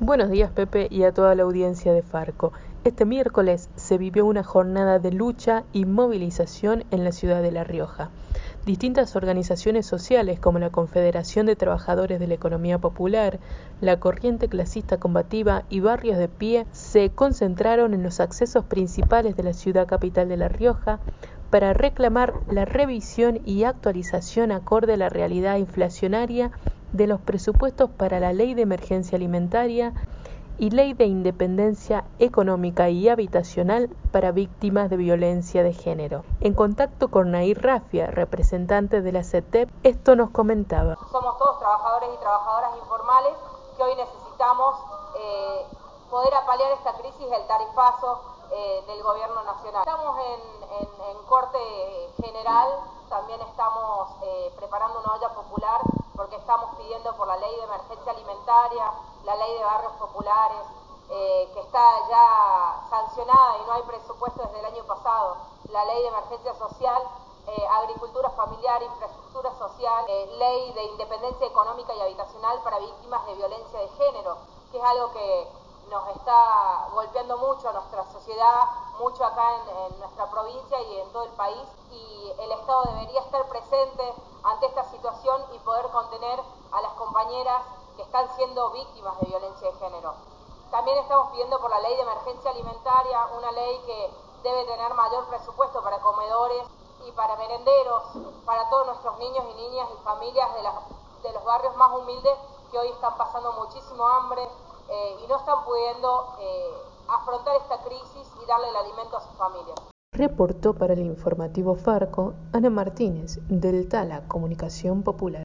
Buenos días, Pepe, y a toda la audiencia de Farco. Este miércoles se vivió una jornada de lucha y movilización en la ciudad de La Rioja. Distintas organizaciones sociales como la Confederación de Trabajadores de la Economía Popular, la Corriente Clasista Combativa y Barrios de Pie se concentraron en los accesos principales de la ciudad capital de La Rioja para reclamar la revisión y actualización acorde a la realidad inflacionaria de los presupuestos para la Ley de Emergencia Alimentaria y Ley de Independencia Económica y Habitacional para víctimas de violencia de género. En contacto con Nair Rafia, representante de la CETEP, esto nos comentaba. Somos todos trabajadores y trabajadoras informales que hoy necesitamos poder apalear esta crisis del tarifazo del gobierno nacional. Estamos en corte general, también estamos preparando una olla popular porque estamos pidiendo por la ley de emergencia alimentaria, la ley de barrios populares, que está ya sancionada y no hay presupuesto desde el año pasado, la ley de emergencia social, agricultura familiar, infraestructura social, ley de independencia económica y habitacional para víctimas de violencia de género, que es algo que nos está golpeando mucho a nuestra sociedad, mucho acá en nuestra provincia y en todo el país, y el Estado debería estar presente ante esta situación y poder contener a las compañeras que están siendo víctimas de violencia de género. También estamos pidiendo por la ley de emergencia alimentaria, una ley que debe tener mayor presupuesto para comedores y para merenderos, para todos nuestros niños y niñas y familias de los barrios más humildes que hoy están pasando muchísimo hambre y no están pudiendo afrontar esta crisis y darle el alimento a sus familias. Reportó para el informativo Farco Ana Martínez, del Tala Comunicación Popular.